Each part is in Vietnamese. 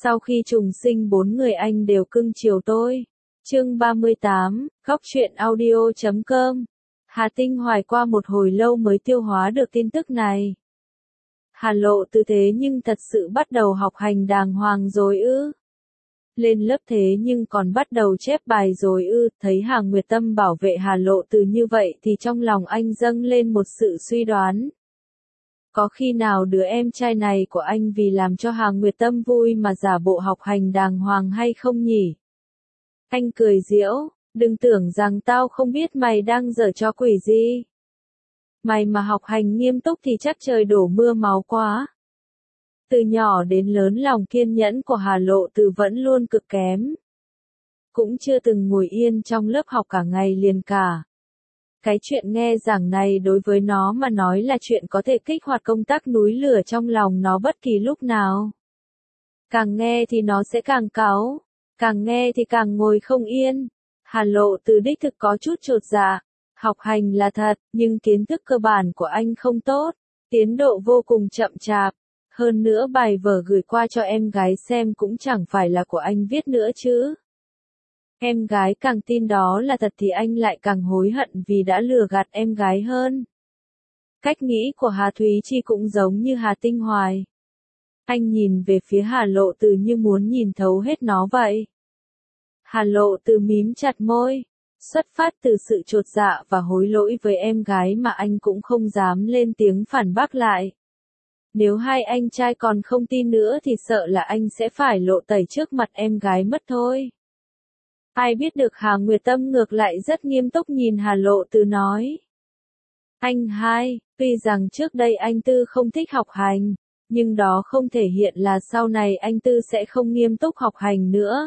Sau khi trùng sinh 4 người anh đều cưng chiều tôi. Chương 38, Góc truyện audio.com. Hà Tinh Hoài qua một hồi lâu mới tiêu hóa được tin tức này. Hà Lộ Từ thế nhưng thật sự bắt đầu học hành đàng hoàng rồi ư? Lên lớp thế nhưng còn bắt đầu chép bài rồi ư? Thấy Hà Nguyệt Tâm bảo vệ Hà Lộ Từ như vậy thì trong lòng anh dâng lên một sự suy đoán. Có khi nào đứa em trai này của anh vì làm cho Hà Nguyệt Tâm vui mà giả bộ học hành đàng hoàng hay không nhỉ? Anh cười giễu, đừng tưởng rằng tao không biết mày đang giở trò quỷ gì. Mày mà học hành nghiêm túc thì chắc trời đổ mưa máu quá. Từ nhỏ đến lớn lòng kiên nhẫn của Hà Lộ Từ vẫn luôn cực kém. Cũng chưa từng ngồi yên trong lớp học cả ngày liền cả. Cái chuyện nghe giảng này đối với nó mà nói là chuyện có thể kích hoạt công tắc núi lửa trong lòng nó bất kỳ lúc nào. Càng nghe thì nó sẽ càng cáu, càng nghe thì càng ngồi không yên. Hà Lộ Từ đích thực có chút chột dạ. Học hành là thật, nhưng kiến thức cơ bản của anh không tốt, tiến độ vô cùng chậm chạp. Hơn nữa bài vở gửi qua cho em gái xem cũng chẳng phải là của anh viết nữa chứ. Em gái càng tin đó là thật thì anh lại càng hối hận vì đã lừa gạt em gái hơn. Cách nghĩ của Hà Thúy Chi cũng giống như Hà Tinh Hoài. Anh nhìn về phía Hà Lộ Từ như muốn nhìn thấu hết nó vậy. Hà Lộ Từ mím chặt môi, xuất phát từ sự chột dạ và hối lỗi với em gái mà anh cũng không dám lên tiếng phản bác lại. Nếu hai anh trai còn không tin nữa thì sợ là anh sẽ phải lộ tẩy trước mặt em gái mất thôi. Ai biết được Hà Nguyệt Tâm ngược lại rất nghiêm túc nhìn Hà Lộ Từ nói. Anh hai, tuy rằng trước đây anh Tư không thích học hành, nhưng đó không thể hiện là sau này anh Tư sẽ không nghiêm túc học hành nữa.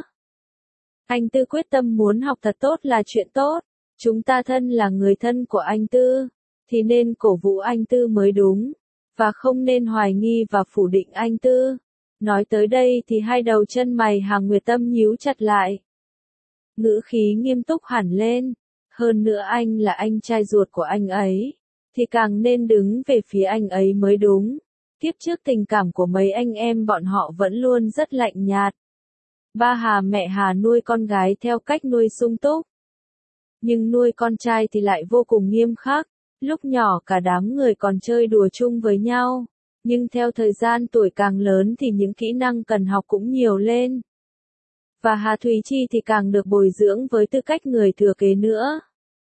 Anh Tư quyết tâm muốn học thật tốt là chuyện tốt, chúng ta thân là người thân của anh Tư, thì nên cổ vũ anh Tư mới đúng, và không nên hoài nghi và phủ định anh Tư. Nói tới đây thì hai đầu chân mày Hà Nguyệt Tâm nhíu chặt lại. Ngữ khí nghiêm túc hẳn lên, hơn nữa anh là anh trai ruột của anh ấy, thì càng nên đứng về phía anh ấy mới đúng. Kiếp trước tình cảm của mấy anh em bọn họ vẫn luôn rất lạnh nhạt. Ba Hà mẹ Hà nuôi con gái theo cách nuôi sung túc. Nhưng nuôi con trai thì lại vô cùng nghiêm khắc, lúc nhỏ cả đám người còn chơi đùa chung với nhau. Nhưng theo thời gian tuổi càng lớn thì những kỹ năng cần học cũng nhiều lên. Và Hà Thúy Chi thì càng được bồi dưỡng với tư cách người thừa kế nữa.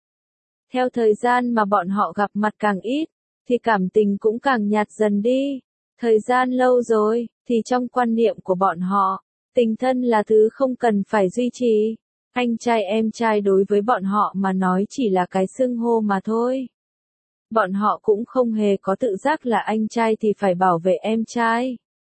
Theo thời gian mà bọn họ gặp mặt càng ít, thì cảm tình cũng càng nhạt dần đi. Thời gian lâu rồi, thì trong quan niệm của bọn họ, tình thân là thứ không cần phải duy trì. Anh trai em trai đối với bọn họ mà nói chỉ là cái xưng hô mà thôi. Bọn họ cũng không hề có tự giác là anh trai thì phải bảo vệ em trai.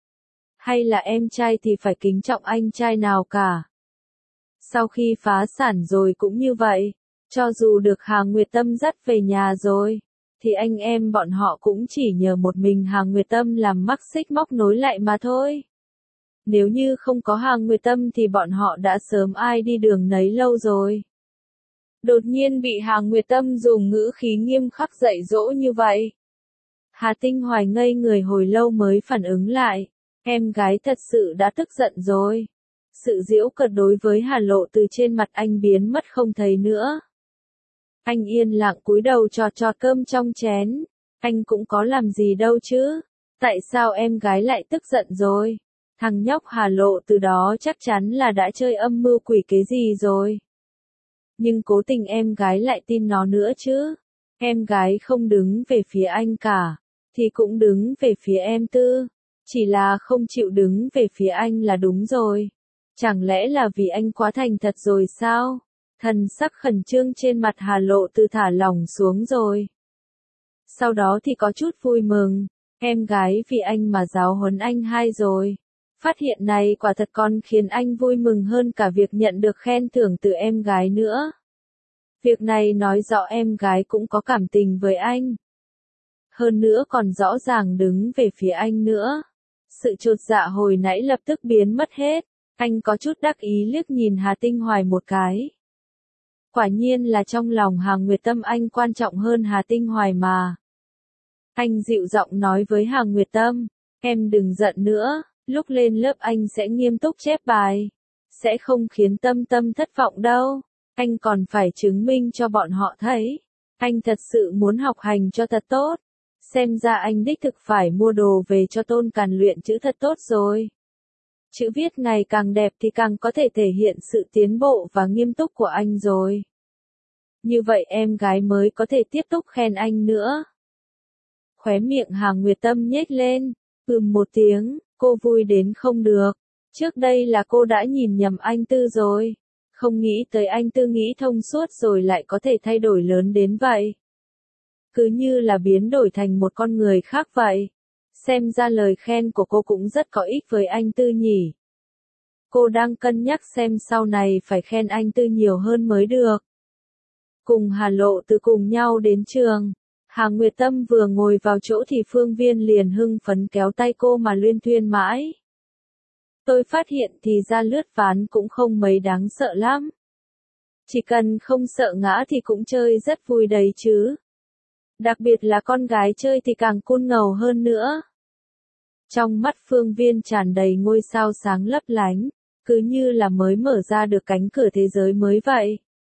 Hay là em trai thì phải kính trọng anh trai nào cả. Sau khi phá sản rồi cũng như vậy, cho dù được Hà Nguyệt Tâm dắt về nhà rồi, thì anh em bọn họ cũng chỉ nhờ một mình Hà Nguyệt Tâm làm mắc xích móc nối lại mà thôi. Nếu như không có Hà Nguyệt Tâm thì bọn họ đã sớm ai đi đường nấy lâu rồi. Đột nhiên bị Hà Nguyệt Tâm dùng ngữ khí nghiêm khắc dạy dỗ như vậy. Hà Tinh Hoài ngây người hồi lâu mới phản ứng lại, em gái thật sự đã tức giận rồi. Sự giễu cợt đối với Hà Lộ Từ trên mặt anh biến mất không thấy nữa. Anh yên lặng cúi đầu chọt chọt cơm trong chén. Anh cũng có làm gì đâu chứ. Tại sao em gái lại tức giận rồi? Thằng nhóc Hà Lộ Từ đó chắc chắn là đã chơi âm mưu quỷ kế gì rồi. Nhưng cố tình em gái lại tin nó nữa chứ. Em gái không đứng về phía anh cả, thì cũng đứng về phía em Tư. Chỉ là không chịu đứng về phía anh là đúng rồi. Chẳng lẽ là vì anh quá thành thật rồi sao? Thần sắc khẩn trương trên mặt Hà Lộ Từ thả lỏng xuống rồi. Sau đó thì có chút vui mừng, em gái vì anh mà giáo huấn anh hai rồi. Phát hiện này quả thật còn khiến anh vui mừng hơn cả việc nhận được khen thưởng từ em gái nữa. Việc này nói rõ em gái cũng có cảm tình với anh. Hơn nữa còn rõ ràng đứng về phía anh nữa. Sự chột dạ hồi nãy lập tức biến mất hết. Anh có chút đắc ý liếc nhìn Hà Tinh Hoài một cái. Quả nhiên là trong lòng Hà Nguyệt Tâm anh quan trọng hơn Hà Tinh Hoài mà. Anh dịu giọng nói với Hà Nguyệt Tâm, em đừng giận nữa, Lúc lên lớp anh sẽ nghiêm túc chép bài. Sẽ không khiến Tâm Tâm thất vọng đâu. Anh còn phải chứng minh cho bọn họ thấy. Anh thật sự muốn học hành cho thật tốt. Xem ra anh đích thực phải mua đồ về cho Tôn Càn luyện chữ thật tốt rồi. Chữ viết ngày càng đẹp thì càng có thể thể hiện sự tiến bộ và nghiêm túc của anh rồi. Như vậy em gái mới có thể tiếp tục khen anh nữa. Khóe miệng Hà Nguyệt Tâm nhếch lên, một tiếng, cô vui đến không được. Trước đây là cô đã nhìn nhầm anh Tư rồi. Không nghĩ tới anh Tư nghĩ thông suốt rồi lại có thể thay đổi lớn đến vậy. Cứ như là biến đổi thành một con người khác vậy. Xem ra lời khen của cô cũng rất có ích với anh Tư nhỉ. Cô đang cân nhắc xem sau này phải khen anh Tư nhiều hơn mới được. Cùng Hà Lộ Từ cùng nhau đến trường. Hà Nguyệt Tâm vừa ngồi vào chỗ thì Phương Viên liền hưng phấn kéo tay cô mà luyên thuyên mãi. Tôi phát hiện thì ra lướt ván cũng không mấy đáng sợ lắm. Chỉ cần không sợ ngã thì cũng chơi rất vui đấy chứ. Đặc biệt là con gái chơi thì càng cool ngầu hơn nữa. Trong mắt Phương Viên tràn đầy ngôi sao sáng lấp lánh, cứ như là mới mở ra được cánh cửa thế giới mới vậy.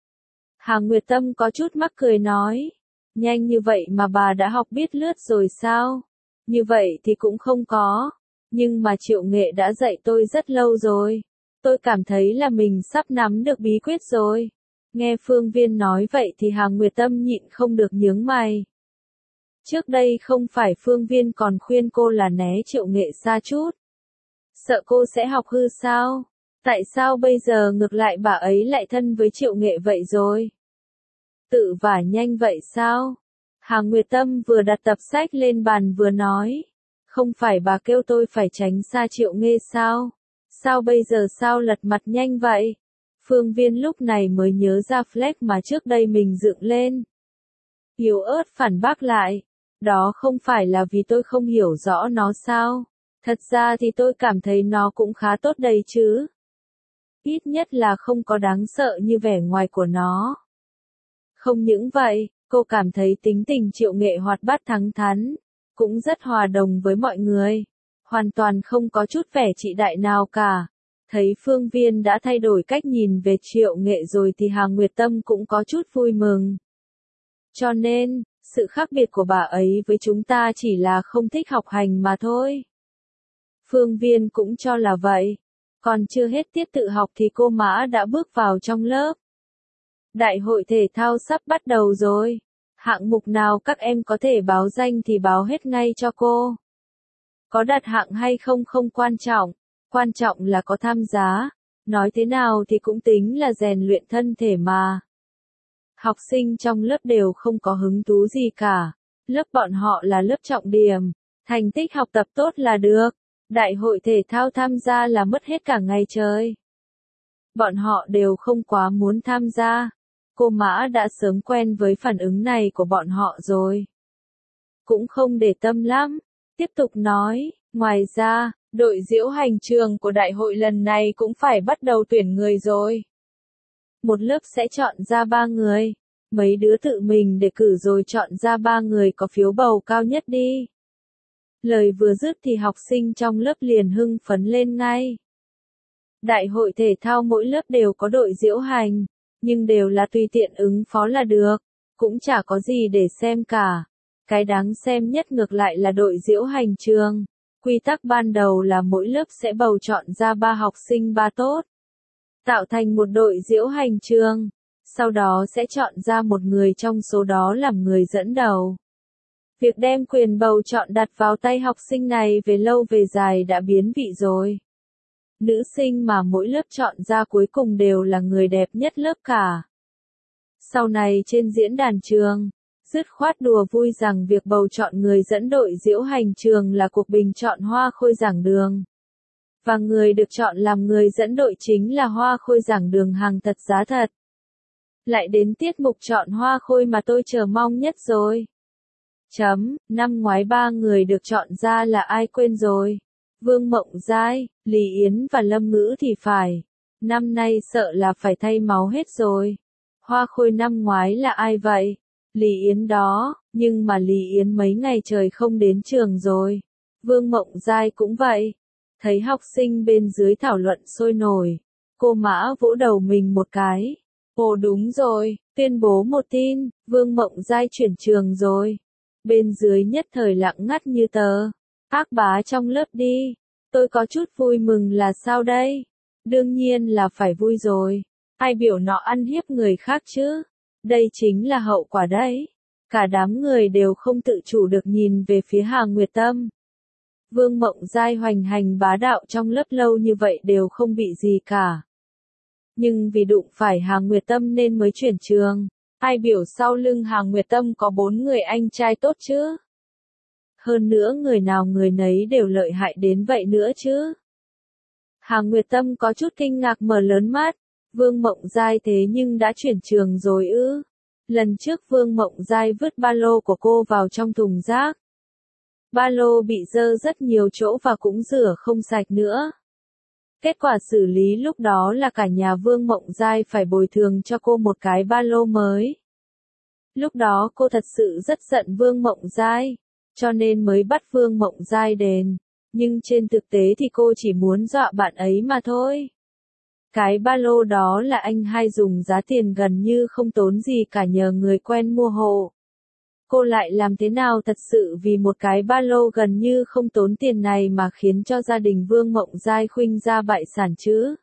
Hà Nguyệt Tâm có chút mắc cười nói, nhanh như vậy mà bà đã học biết lướt rồi sao? Như vậy thì cũng không có, nhưng mà Triệu Nghệ đã dạy tôi rất lâu rồi. Tôi cảm thấy là mình sắp nắm được bí quyết rồi. Nghe Phương Viên nói vậy thì Hà Nguyệt Tâm nhịn không được nhướng mày. Trước đây không phải Phương Viên còn khuyên cô là né Triệu Nghệ xa chút. Sợ cô sẽ học hư sao? Tại sao bây giờ ngược lại bà ấy lại thân với Triệu Nghệ vậy rồi? Tự vả nhanh vậy sao? Hà Nguyệt Tâm vừa đặt tập sách lên bàn vừa nói. Không phải bà kêu tôi phải tránh xa Triệu Nghệ sao? Sao bây giờ sao lật mặt nhanh vậy? Phương Viên lúc này mới nhớ ra flag mà trước đây mình dựng lên. Yếu ớt phản bác lại. Đó không phải là vì tôi không hiểu rõ nó sao? Thật ra thì tôi cảm thấy nó cũng khá tốt đấy chứ. Ít nhất là không có đáng sợ như vẻ ngoài của nó. Không những vậy, cô cảm thấy tính tình Triệu Nghệ hoạt bát thẳng thắn, cũng rất hòa đồng với mọi người. Hoàn toàn không có chút vẻ trị đại nào cả. Thấy Phương Viên đã thay đổi cách nhìn về Triệu Nghệ rồi thì Hà Nguyệt Tâm cũng có chút vui mừng. Cho nên, sự khác biệt của bà ấy với chúng ta chỉ là không thích học hành mà thôi. Phương Viên cũng cho là vậy. Còn chưa hết tiết tự học thì cô Mã đã bước vào trong lớp. Đại hội thể thao sắp bắt đầu rồi. Hạng mục nào các em có thể báo danh thì báo hết ngay cho cô. Có đặt hạng hay không không quan trọng. Quan trọng là có tham gia. Nói thế nào thì cũng tính là rèn luyện thân thể mà. Học sinh trong lớp đều không có hứng thú gì cả. Lớp bọn họ là lớp trọng điểm. Thành tích học tập tốt là được. Đại hội thể thao tham gia là mất hết cả ngày trời. Bọn họ đều không quá muốn tham gia. Cô Mã đã sớm quen với phản ứng này của bọn họ rồi. Cũng không để tâm lắm. Tiếp tục nói, ngoài ra, đội diễu hành trường của đại hội lần này cũng phải bắt đầu tuyển người rồi. Một lớp sẽ chọn ra 3 người. Mấy đứa tự mình đề cử rồi chọn ra 3 người có phiếu bầu cao nhất đi. Lời vừa dứt thì học sinh trong lớp liền hưng phấn lên ngay. Đại hội thể thao mỗi lớp đều có đội diễu hành, nhưng đều là tùy tiện ứng phó là được, cũng chả có gì để xem cả. Cái đáng xem nhất ngược lại là đội diễu hành trường. Quy tắc ban đầu là mỗi lớp sẽ bầu chọn ra 3 học sinh 3 tốt, tạo thành một đội diễu hành trường. Sau đó sẽ chọn ra một người trong số đó làm người dẫn đầu. Việc đem quyền bầu chọn đặt vào tay học sinh này về lâu về dài đã biến vị rồi. Nữ sinh mà mỗi lớp chọn ra cuối cùng đều là người đẹp nhất lớp cả. Sau này trên diễn đàn trường, dứt khoát đùa vui rằng việc bầu chọn người dẫn đội diễu hành trường là cuộc bình chọn Hoa Khôi giảng đường. Và người được chọn làm người dẫn đội chính là Hoa Khôi giảng đường hàng thật giá thật. Lại đến tiết mục chọn Hoa Khôi mà tôi chờ mong nhất rồi. Năm ngoái 3 người được chọn ra là ai quên rồi. Vương Mộng Giai, Lý Yến và Lâm Ngữ thì phải. Năm nay sợ là phải thay máu hết rồi. Hoa Khôi năm ngoái là ai vậy? Lý Yến đó, nhưng mà Lý Yến mấy ngày trời không đến trường rồi. Vương Mộng Giai cũng vậy. Thấy học sinh bên dưới thảo luận sôi nổi, cô Mã vỗ đầu mình một cái. Ồ đúng rồi, tuyên bố một tin, Vương Mộng Giai chuyển trường rồi. Bên dưới nhất thời lặng ngắt như tờ. Ác bá trong lớp đi. Tôi có chút vui mừng là sao đây? Đương nhiên là phải vui rồi. Ai biểu nó ăn hiếp người khác chứ? Đây chính là hậu quả đấy. Cả đám người đều không tự chủ được nhìn về phía Hà Nguyệt Tâm. Vương Mộng Giai hoành hành bá đạo trong lớp lâu như vậy đều không bị gì cả. Nhưng vì đụng phải Hà Nguyệt Tâm nên mới chuyển trường. Ai biểu sau lưng Hà Nguyệt Tâm có 4 người anh trai tốt chứ? Hơn nữa người nào người nấy đều lợi hại đến vậy nữa chứ? Hà Nguyệt Tâm có chút kinh ngạc mở lớn mắt. Vương Mộng Giai thế nhưng đã chuyển trường rồi ư? Lần trước Vương Mộng Giai vứt ba lô của cô vào trong thùng rác. Ba lô bị dơ rất nhiều chỗ và cũng rửa không sạch nữa. Kết quả xử lý lúc đó là cả nhà Vương Mộng Giai phải bồi thường cho cô một cái ba lô mới. Lúc đó cô thật sự rất giận Vương Mộng Giai, cho nên mới bắt Vương Mộng Giai đền. Nhưng trên thực tế thì cô chỉ muốn dọa bạn ấy mà thôi. Cái ba lô đó là anh hai dùng giá tiền gần như không tốn gì cả nhờ người quen mua hộ. Cô lại làm thế nào thật sự vì một cái ba lô gần như không tốn tiền này mà khiến cho gia đình Vương Mộng Giai khuynh ra bại sản chứ?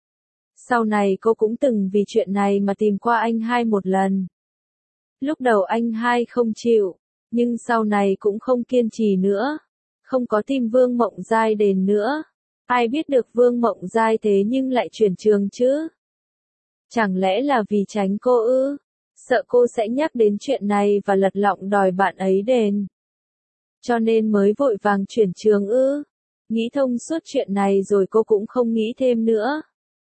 Sau này cô cũng từng vì chuyện này mà tìm qua anh hai một lần. Lúc đầu anh hai không chịu, nhưng sau này cũng không kiên trì nữa. Không có tìm Vương Mộng Giai đền nữa. Ai biết được Vương Mộng Giai thế nhưng lại chuyển trường chứ? Chẳng lẽ là vì tránh cô ư? Sợ cô sẽ nhắc đến chuyện này và lật lọng đòi bạn ấy đền. Cho nên mới vội vàng chuyển trường ư? Nghĩ thông suốt chuyện này rồi cô cũng không nghĩ thêm nữa.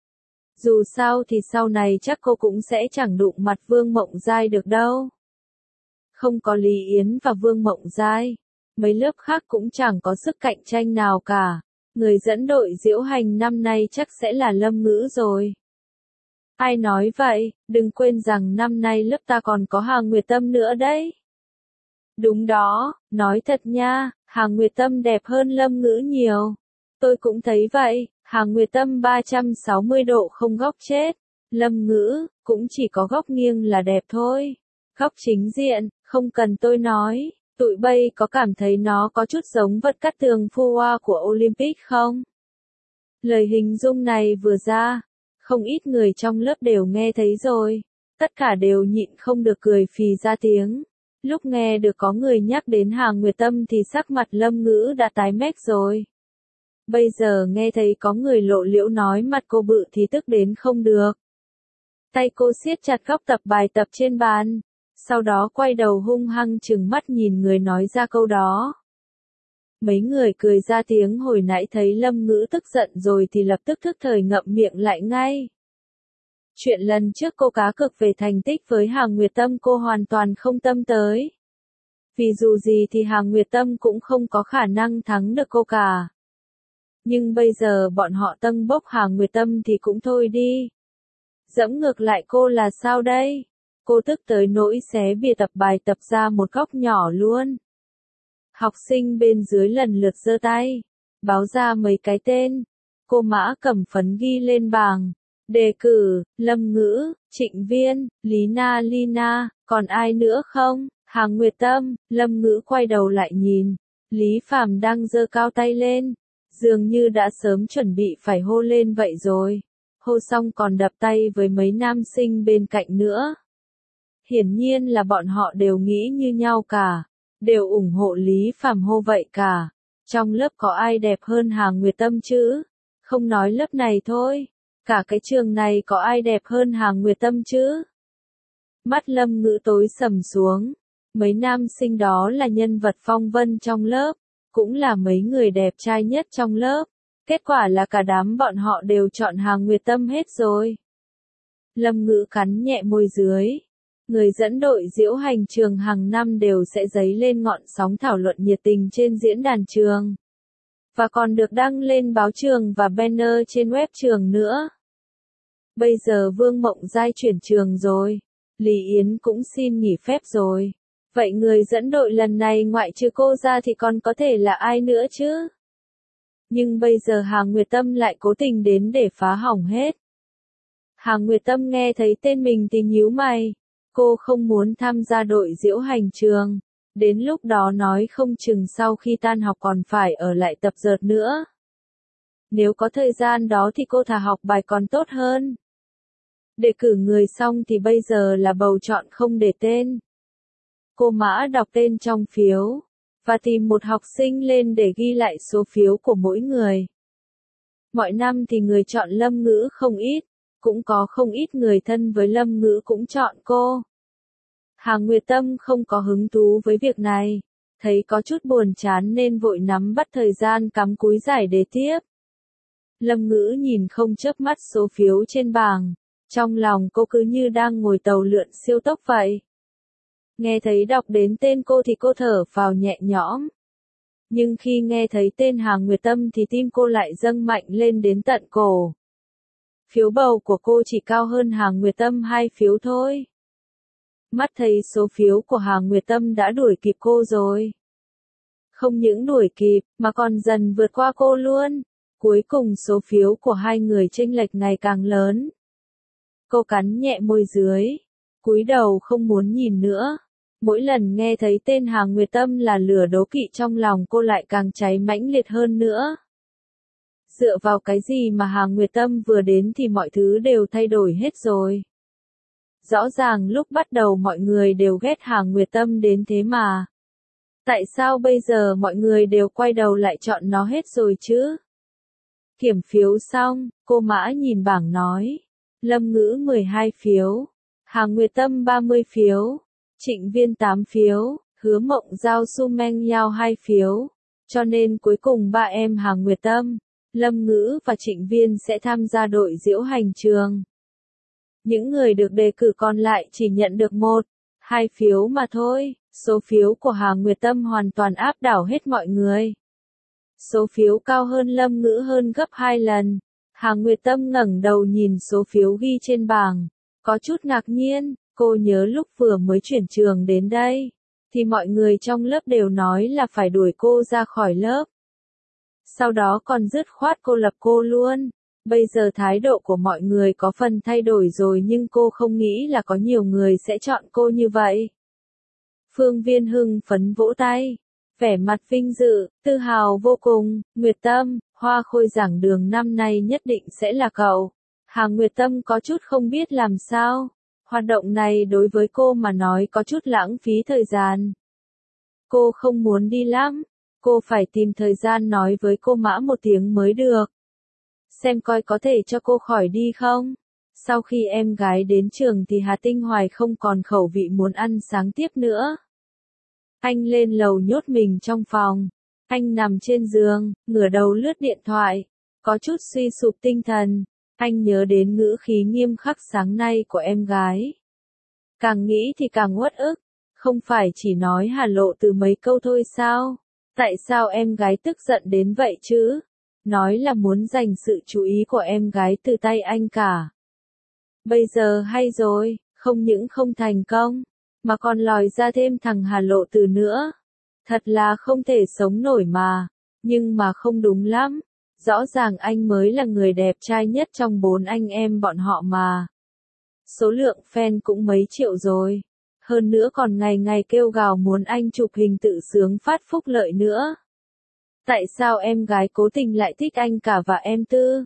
Dù sao thì sau này chắc cô cũng sẽ chẳng đụng mặt Vương Mộng Giai được đâu. Không có Lý Yến và Vương Mộng Giai, mấy lớp khác cũng chẳng có sức cạnh tranh nào cả. Người dẫn đội diễu hành năm nay chắc sẽ là Lâm Ngữ rồi. Ai nói vậy, đừng quên rằng năm nay lớp ta còn có Hà Nguyệt Tâm nữa đấy. Đúng đó, nói thật nha, Hà Nguyệt Tâm đẹp hơn Lâm Ngữ nhiều. Tôi cũng thấy vậy, Hà Nguyệt Tâm 360 độ không góc chết. Lâm Ngữ, cũng chỉ có góc nghiêng là đẹp thôi. Góc chính diện, không cần tôi nói, tụi bay có cảm thấy nó có chút giống vật cắt tường phù hoa của Olympic không? Lời hình dung này vừa ra, không ít người trong lớp đều nghe thấy rồi. Tất cả đều nhịn không được cười phì ra tiếng. Lúc nghe được có người nhắc đến Hà Nguyệt Tâm thì sắc mặt Lâm Ngữ đã tái mét rồi. Bây giờ nghe thấy có người lộ liễu nói mặt cô bự thì tức đến không được. Tay cô siết chặt góc tập bài tập trên bàn. Sau đó quay đầu hung hăng trừng mắt nhìn người nói ra câu đó. Mấy người cười ra tiếng hồi nãy thấy Lâm Ngữ tức giận rồi thì lập tức thức thời ngậm miệng lại ngay. Chuyện lần trước cô cá cược về thành tích với Hà Nguyệt Tâm cô hoàn toàn không tâm tới. Vì dù gì thì Hà Nguyệt Tâm cũng không có khả năng thắng được cô cả. Nhưng bây giờ bọn họ tâng bốc Hà Nguyệt Tâm thì cũng thôi đi. Dẫm ngược lại cô là sao đây? Cô tức tới nỗi xé bìa tập bài tập ra một góc nhỏ luôn. Học sinh bên dưới lần lượt giơ tay, báo ra mấy cái tên. Cô Mã cầm phấn ghi lên bảng. Đề cử, Lâm Ngữ, Trịnh Viên, Lý Na Lina, còn ai nữa không? Hà Nguyệt Tâm, Lâm Ngữ quay đầu lại nhìn. Lý Phàm đang giơ cao tay lên. Dường như đã sớm chuẩn bị phải hô lên vậy rồi. Hô xong còn đập tay với mấy nam sinh bên cạnh nữa. Hiển nhiên là bọn họ đều nghĩ như nhau cả. Đều ủng hộ Lý Phàm hô vậy cả. Trong lớp có ai đẹp hơn Hà Nguyệt Tâm chứ? Không nói lớp này thôi. Cả cái trường này có ai đẹp hơn Hà Nguyệt Tâm chứ? Mắt Lâm Ngữ tối sầm xuống. Mấy nam sinh đó là nhân vật phong vân trong lớp. Cũng là mấy người đẹp trai nhất trong lớp. Kết quả là cả đám bọn họ đều chọn Hà Nguyệt Tâm hết rồi. Lâm Ngữ cắn nhẹ môi dưới. Người dẫn đội diễu hành trường hàng năm đều sẽ dấy lên ngọn sóng thảo luận nhiệt tình trên diễn đàn trường. Và còn được đăng lên báo trường và banner trên web trường nữa. Bây giờ Vương Mộng Giai chuyển trường rồi. Lý Yến cũng xin nghỉ phép rồi. Vậy người dẫn đội lần này ngoại trừ cô ra thì còn có thể là ai nữa chứ? Nhưng bây giờ Hà Nguyệt Tâm lại cố tình đến để phá hỏng hết. Hà Nguyệt Tâm nghe thấy tên mình thì nhíu mày. Cô không muốn tham gia đội diễu hành trường. Đến lúc đó nói không chừng sau khi tan học còn phải ở lại tập dượt nữa. Nếu có thời gian đó thì cô thà học bài còn tốt hơn. Đề cử người xong thì bây giờ là bầu chọn không để tên. Cô Mã đọc tên trong phiếu, và tìm một học sinh lên để ghi lại số phiếu của mỗi người. Mọi năm thì người chọn Lâm Ngữ không ít, cũng có không ít người thân với Lâm Ngữ cũng chọn cô. Hà Nguyệt Tâm không có hứng thú với việc này, thấy có chút buồn chán nên vội nắm bắt thời gian cắm cúi giải đề tiếp. Lâm Ngữ nhìn không chớp mắt số phiếu trên bảng, trong lòng cô cứ như đang ngồi tàu lượn siêu tốc vậy. Nghe thấy đọc đến tên cô thì cô thở phào nhẹ nhõm. Nhưng khi nghe thấy tên Hà Nguyệt Tâm thì tim cô lại dâng mạnh lên đến tận cổ. Phiếu bầu của cô chỉ cao hơn Hà Nguyệt Tâm 2 phiếu thôi. Mắt thấy số phiếu của Hà Nguyệt Tâm đã đuổi kịp cô rồi. Không những đuổi kịp, mà còn dần vượt qua cô luôn. Cuối cùng số phiếu của hai người chênh lệch ngày càng lớn. Cô cắn nhẹ môi dưới, cúi đầu không muốn nhìn nữa. Mỗi lần nghe thấy tên Hà Nguyệt Tâm là lửa đố kỵ trong lòng cô lại càng cháy mãnh liệt hơn nữa. Dựa vào cái gì mà Hà Nguyệt Tâm vừa đến thì mọi thứ đều thay đổi hết rồi. Rõ ràng lúc bắt đầu mọi người đều ghét Hà Nguyệt Tâm đến thế mà. Tại sao bây giờ mọi người đều quay đầu lại chọn nó hết rồi chứ? Kiểm phiếu xong, cô Mã nhìn bảng nói. Lâm Ngữ 12 phiếu, Hà Nguyệt Tâm 30 phiếu, Trịnh Viên 8 phiếu, Hứa Mộng Giao Su Meng Yao 2 phiếu. Cho nên cuối cùng ba em Hà Nguyệt Tâm, Lâm Ngữ và Trịnh Viên sẽ tham gia đội diễu hành trường. Những người được đề cử còn lại chỉ nhận được 1-2 phiếu mà thôi. Số phiếu của Hà Nguyệt Tâm hoàn toàn áp đảo hết mọi người. Số phiếu cao hơn Lâm Ngữ hơn gấp 2 lần. Hà Nguyệt Tâm ngẩng đầu nhìn số phiếu ghi trên bảng, có chút ngạc nhiên. Cô nhớ lúc vừa mới chuyển trường đến đây, thì mọi người trong lớp đều nói là phải đuổi cô ra khỏi lớp. Sau đó còn dứt khoát cô lập cô luôn. Bây giờ thái độ của mọi người có phần thay đổi rồi nhưng cô không nghĩ là có nhiều người sẽ chọn cô như vậy. Phương Viên hưng phấn vỗ tay, vẻ mặt vinh dự, tự hào vô cùng. Nguyệt Tâm, hoa khôi giảng đường năm nay nhất định sẽ là cậu. Hà Nguyệt Tâm có chút không biết làm sao. Hoạt động này đối với cô mà nói có chút lãng phí thời gian. Cô không muốn đi lắm. Cô phải tìm thời gian nói với cô Mã một tiếng mới được. Xem coi có thể cho cô khỏi đi không. Sau khi em gái đến trường thì Hà Tinh Hoài không còn khẩu vị muốn ăn sáng tiếp nữa. Anh lên lầu nhốt mình trong phòng. Anh nằm trên giường, ngửa đầu lướt điện thoại. Có chút suy sụp tinh thần. Anh nhớ đến ngữ khí nghiêm khắc sáng nay của em gái. Càng nghĩ thì càng uất ức. Không phải chỉ nói hà lộ từ mấy câu thôi sao? Tại sao em gái tức giận đến vậy chứ? Nói là muốn giành sự chú ý của em gái từ tay anh cả. Bây giờ hay rồi, không những không thành công, mà còn lòi ra thêm thằng Hà Lộ Từ nữa. Thật là không thể sống nổi mà. Nhưng mà không đúng lắm. Rõ ràng anh mới là người đẹp trai nhất trong 4 anh em bọn họ mà. Số lượng fan cũng mấy triệu rồi. Hơn nữa còn ngày ngày kêu gào muốn anh chụp hình tự sướng phát phúc lợi nữa. Tại sao em gái cố tình lại thích anh cả và em Tư?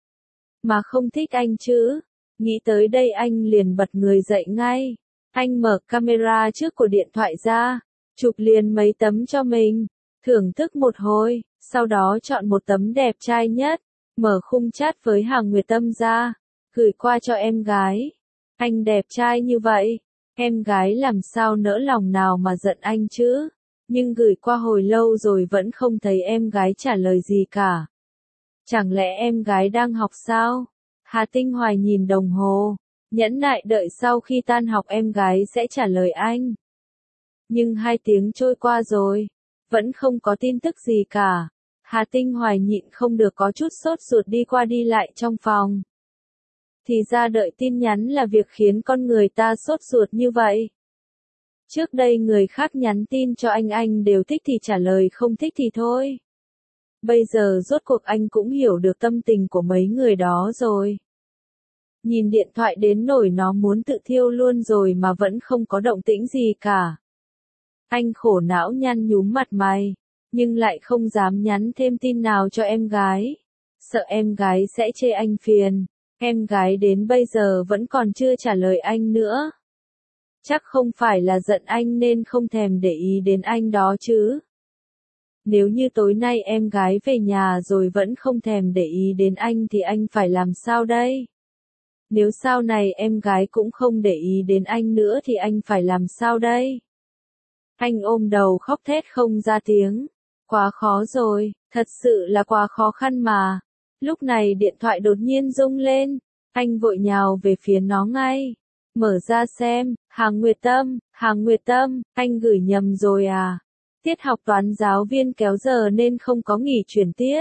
Mà không thích anh chứ? Nghĩ tới đây anh liền bật người dậy ngay. Anh mở camera trước của điện thoại ra, chụp liền mấy tấm cho mình, thưởng thức một hồi, sau đó chọn một tấm đẹp trai nhất, mở khung chat với Hà Nguyệt Tâm ra, gửi qua cho em gái. Anh đẹp trai như vậy, em gái làm sao nỡ lòng nào mà giận anh chứ? Nhưng gửi qua hồi lâu rồi vẫn không thấy em gái trả lời gì cả. Chẳng lẽ em gái đang học sao? Hà Tinh Hoài nhìn đồng hồ, nhẫn nại đợi sau khi tan học em gái sẽ trả lời anh. Nhưng 2 tiếng trôi qua rồi, vẫn không có tin tức gì cả. Hà Tinh Hoài nhịn không được có chút sốt ruột đi qua đi lại trong phòng. Thì ra đợi tin nhắn là việc khiến con người ta sốt ruột như vậy. Trước đây người khác nhắn tin cho anh đều thích thì trả lời không thích thì thôi. Bây giờ rốt cuộc anh cũng hiểu được tâm tình của mấy người đó rồi. Nhìn điện thoại đến nỗi nó muốn tự thiêu luôn rồi mà vẫn không có động tĩnh gì cả. Anh khổ não nhăn nhúm mặt mày, nhưng lại không dám nhắn thêm tin nào cho em gái. Sợ em gái sẽ chê anh phiền. Em gái đến bây giờ vẫn còn chưa trả lời anh nữa. Chắc không phải là giận anh nên không thèm để ý đến anh đó chứ. Nếu như tối nay em gái về nhà rồi vẫn không thèm để ý đến anh thì anh phải làm sao đây? Nếu sau này em gái cũng không để ý đến anh nữa thì anh phải làm sao đây? Anh ôm đầu khóc thét không ra tiếng. Quá khó rồi, thật sự là quá khó khăn mà. Lúc này điện thoại đột nhiên rung lên. Anh vội nhào về phía nó ngay. Mở ra xem, Hàng Nguyệt Tâm, anh gửi nhầm rồi à? Tiết học toán giáo viên kéo giờ nên không có nghỉ chuyển tiết.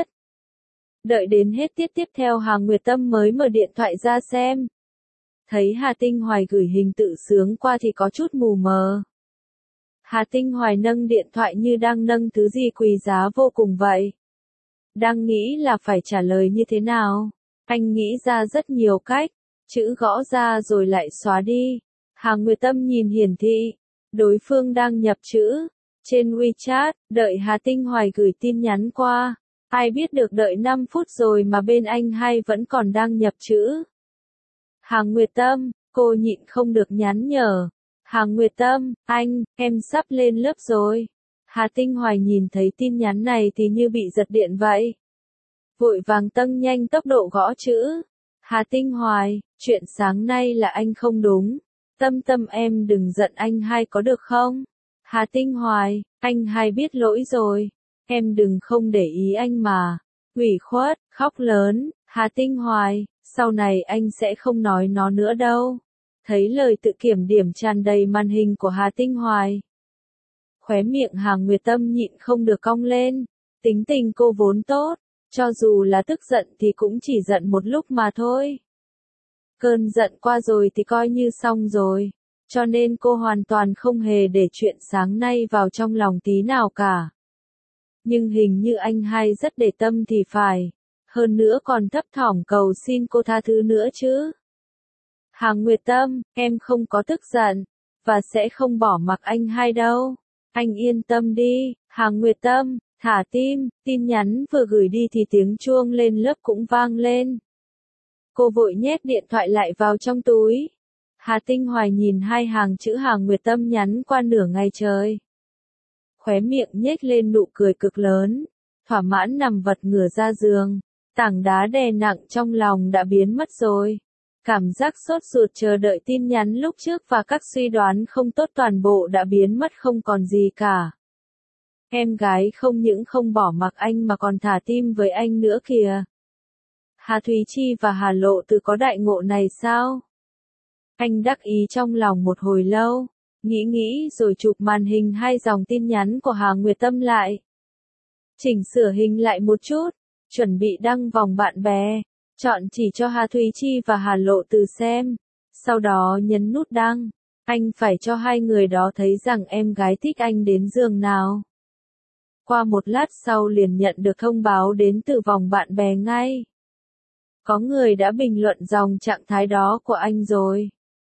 Đợi đến hết tiết tiếp theo Hàng Nguyệt Tâm mới mở điện thoại ra xem. Thấy Hà Tinh Hoài gửi hình tự sướng qua thì có chút mù mờ. Hà Tinh Hoài nâng điện thoại như đang nâng thứ gì quý giá vô cùng vậy. Đang nghĩ là phải trả lời như thế nào. Anh nghĩ ra rất nhiều cách. Chữ gõ ra rồi lại xóa đi. Hàng Nguyệt Tâm nhìn hiển thị. Đối phương đang nhập chữ. Trên WeChat, đợi Hà Tinh Hoài gửi tin nhắn qua. Ai biết được đợi 5 phút rồi mà bên anh hai vẫn còn đang nhập chữ. Hàng Nguyệt Tâm, cô nhịn không được nhắn nhở. Hàng Nguyệt Tâm, em sắp lên lớp rồi. Hà Tinh Hoài nhìn thấy tin nhắn này thì như bị giật điện vậy. Vội vàng tăng nhanh tốc độ gõ chữ. Hà Tinh Hoài, chuyện sáng nay là anh không đúng. Tâm em đừng giận anh hai có được không? Hà Tinh Hoài, anh hai biết lỗi rồi. Em đừng không để ý anh mà. Ủy khuất, khóc lớn. Hà Tinh Hoài, sau này anh sẽ không nói nó nữa đâu. Thấy lời tự kiểm điểm tràn đầy màn hình của Hà Tinh Hoài. Khóe miệng Hàng Nguyệt Tâm nhịn không được cong lên. Tính tình cô vốn tốt. Cho dù là tức giận thì cũng chỉ giận một lúc mà thôi. Cơn giận qua rồi thì coi như xong rồi. Cho nên cô hoàn toàn không hề để chuyện sáng nay vào trong lòng tí nào cả. Nhưng hình như anh hai rất để tâm thì phải. Hơn nữa còn thấp thỏm cầu xin cô tha thứ nữa chứ. Hàng Nguyệt Tâm, em không có tức giận. Và sẽ không bỏ mặc anh hai đâu. Anh yên tâm đi. Hàng Nguyệt Tâm, thả tim. Tin nhắn vừa gửi đi thì tiếng chuông lên lớp cũng vang lên. Cô vội nhét điện thoại lại vào trong túi. Hà Tinh Hoài nhìn hai hàng chữ Hàng Nguyệt Tâm nhắn qua nửa ngày trời. Khóe miệng nhếch lên nụ cười cực lớn. Thỏa mãn nằm vật ngửa ra giường. Tảng đá đè nặng trong lòng đã biến mất rồi. Cảm giác sốt ruột chờ đợi tin nhắn lúc trước và các suy đoán không tốt toàn bộ đã biến mất không còn gì cả. Em gái không những không bỏ mặc anh mà còn thả tim với anh nữa kìa. Hà Thúy Chi và Hà Lộ Từ có đại ngộ này sao? Anh đắc ý trong lòng một hồi lâu, nghĩ rồi chụp màn hình hai dòng tin nhắn của Hà Nguyệt Tâm lại. Chỉnh sửa hình lại một chút, chuẩn bị đăng vòng bạn bè, chọn chỉ cho Hà Thúy Chi và Hà Lộ Từ xem, sau đó nhấn nút đăng. Anh phải cho hai người đó thấy rằng em gái thích anh đến giường nào. Qua một lát sau liền nhận được thông báo đến từ vòng bạn bè ngay. Có người đã bình luận dòng trạng thái đó của anh rồi.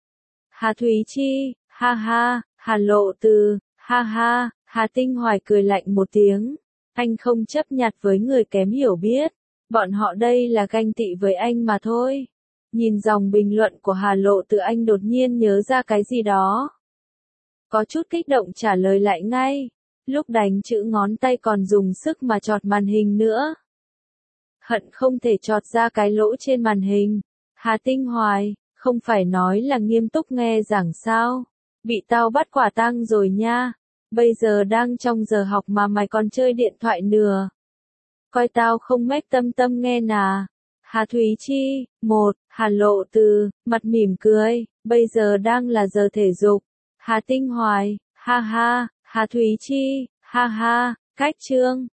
Hà Thúy Chi, ha ha, Hà Lộ Từ, ha ha, Hà Tinh Hoài cười lạnh một tiếng. Anh không chấp nhặt với người kém hiểu biết. Bọn họ đây là ganh tị với anh mà thôi. Nhìn dòng bình luận của Hà Lộ Từ anh đột nhiên nhớ ra cái gì đó. Có chút kích động trả lời lại ngay. Lúc đánh chữ ngón tay còn dùng sức mà chọt màn hình nữa. Hận không thể chọt ra cái lỗ trên màn hình. Hà Tinh Hoài, không phải nói là nghiêm túc nghe giảng sao? Bị tao bắt quả tang rồi nha. Bây giờ đang trong giờ học mà mày còn chơi điện thoại nữa. Coi tao không mách tâm nghe nà. Hà Thúy Chi, Hà Lộ Từ, mặt mỉm cười, bây giờ đang là giờ thể dục. Hà Tinh Hoài, ha ha, Hà Thúy Chi, ha ha, cách chương.